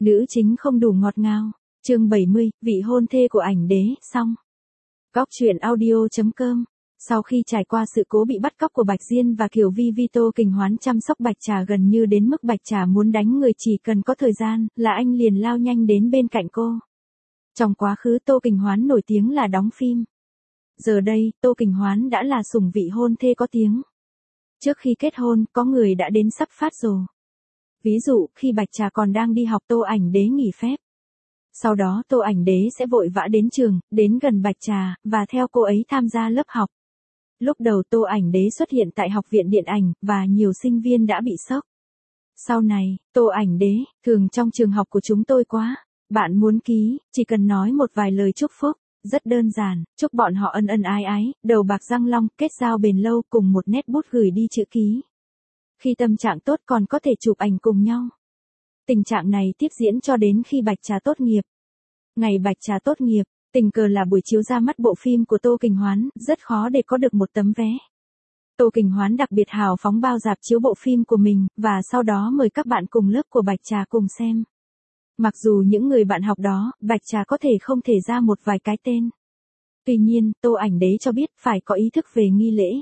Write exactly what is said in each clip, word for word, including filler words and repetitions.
Nữ chính không đủ ngọt ngào. Chương bảy mươi, vị hôn thê của ảnh đế, xong. Góc truyện audio chấm com. Sau khi trải qua sự cố bị bắt cóc của Bạch Diên và Kiều Vi Vi, Tô Kình Hoán chăm sóc Bạch Trà gần như đến mức Bạch Trà muốn đánh người, chỉ cần có thời gian là anh liền lao nhanh đến bên cạnh cô. Trong quá khứ Tô Kình Hoán nổi tiếng là đóng phim. Giờ đây, Tô Kình Hoán đã là sủng vị hôn thê có tiếng. Trước khi kết hôn, có người đã đến sắp phát rồ. Ví dụ, khi Bạch Trà còn đang đi học, Tô Ảnh Đế nghỉ phép. Sau đó Tô Ảnh Đế sẽ vội vã đến trường, đến gần Bạch Trà, và theo cô ấy tham gia lớp học. Lúc đầu Tô Ảnh Đế xuất hiện tại học viện điện ảnh, và nhiều sinh viên đã bị sốc. Sau này, Tô Ảnh Đế, thường trong trường học của chúng tôi quá. Bạn muốn ký, chỉ cần nói một vài lời chúc phúc. Rất đơn giản, chúc bọn họ ân ân ái ái, đầu bạc răng long, kết giao bền lâu, cùng một nét bút gửi đi chữ ký. Khi tâm trạng tốt còn có thể chụp ảnh cùng nhau. Tình trạng này tiếp diễn cho đến khi Bạch Trà tốt nghiệp. Ngày Bạch Trà tốt nghiệp, tình cờ là buổi chiếu ra mắt bộ phim của Tô Kình Hoán, rất khó để có được một tấm vé. Tô Kình Hoán đặc biệt hào phóng bao rạp chiếu bộ phim của mình, và sau đó mời các bạn cùng lớp của Bạch Trà cùng xem. Mặc dù những người bạn học đó, Bạch Trà có thể không thể ra một vài cái tên. Tuy nhiên, Tô Ảnh Đế cho biết phải có ý thức về nghi lễ.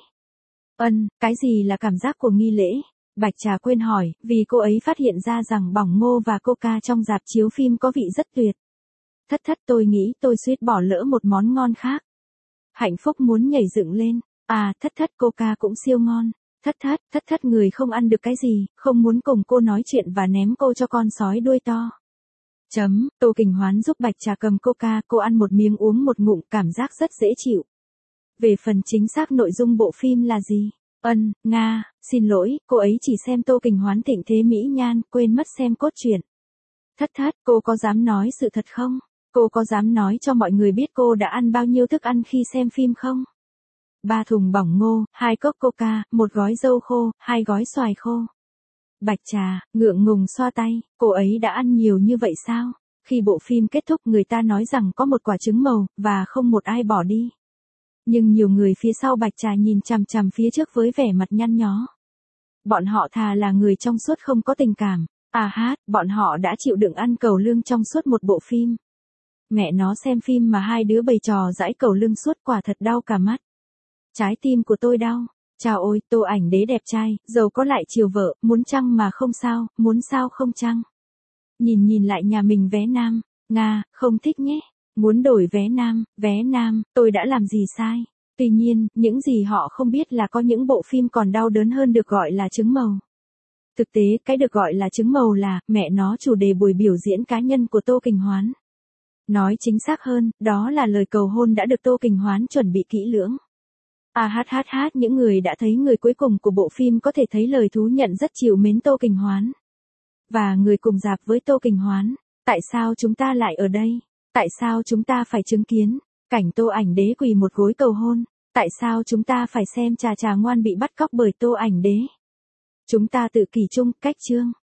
Ân, cái gì là cảm giác của nghi lễ? Bạch Trà quên hỏi, vì cô ấy phát hiện ra rằng bỏng ngô và coca trong rạp chiếu phim có vị rất tuyệt. Thất thất, tôi nghĩ tôi suýt bỏ lỡ một món ngon khác. Hạnh phúc muốn nhảy dựng lên. À, thất thất, coca cũng siêu ngon. Thất thất, thất thất, người không ăn được cái gì, không muốn cùng cô nói chuyện và ném cô cho con sói đuôi to. Chấm, Tô Kình Hoán giúp Bạch Trà cầm coca, cô ăn một miếng uống một ngụm, cảm giác rất dễ chịu. Về phần chính xác nội dung bộ phim là gì? Ân, Nga, xin lỗi, cô ấy chỉ xem Tô Kình Hoán thịnh thế mỹ nhan, quên mất xem cốt truyện. Thất thất, cô có dám nói sự thật không? Cô có dám nói cho mọi người biết cô đã ăn bao nhiêu thức ăn khi xem phim không? Ba thùng bỏng ngô, hai cốc coca, một gói dâu khô, hai gói xoài khô. Bạch Trà, ngượng ngùng xoa tay, cô ấy đã ăn nhiều như vậy sao? Khi bộ phim kết thúc, người ta nói rằng có một quả trứng màu, và không một ai bỏ đi. Nhưng nhiều người phía sau Bạch Trà nhìn chằm chằm phía trước với vẻ mặt nhăn nhó. Bọn họ thà là người trong suốt không có tình cảm. À hát, bọn họ đã chịu đựng ăn cẩu lương trong suốt một bộ phim. Mẹ nó, xem phim mà hai đứa bày trò giãi cẩu lương suốt quả thật đau cả mắt. Trái tim của tôi đau. Chào ôi, Tô Ảnh Đế đẹp trai, giàu có lại chiều vợ, muốn chăng mà không sao, muốn sao không chăng. Nhìn nhìn lại nhà mình vé nam, Nga, không thích nhé. Muốn đổi vé nam, vé nam, tôi đã làm gì sai? Tuy nhiên, những gì họ không biết là có những bộ phim còn đau đớn hơn được gọi là trứng màu. Thực tế, cái được gọi là trứng màu là, mẹ nó, chủ đề buổi biểu diễn cá nhân của Tô Kình Hoán. Nói chính xác hơn, đó là lời cầu hôn đã được Tô Kình Hoán chuẩn bị kỹ lưỡng. À hát hát hát, những người đã thấy người cuối cùng của bộ phim có thể thấy lời thú nhận rất chiều mến Tô Kình Hoán. Và người cùng rạp với Tô Kình Hoán. Tại sao chúng ta lại ở đây? Tại sao chúng ta phải chứng kiến cảnh Tô Ảnh Đế quỳ một gối cầu hôn? Tại sao chúng ta phải xem Trà Trà ngoan bị bắt cóc bởi Tô Ảnh Đế? Chúng ta tự kỷ chung, cách chương.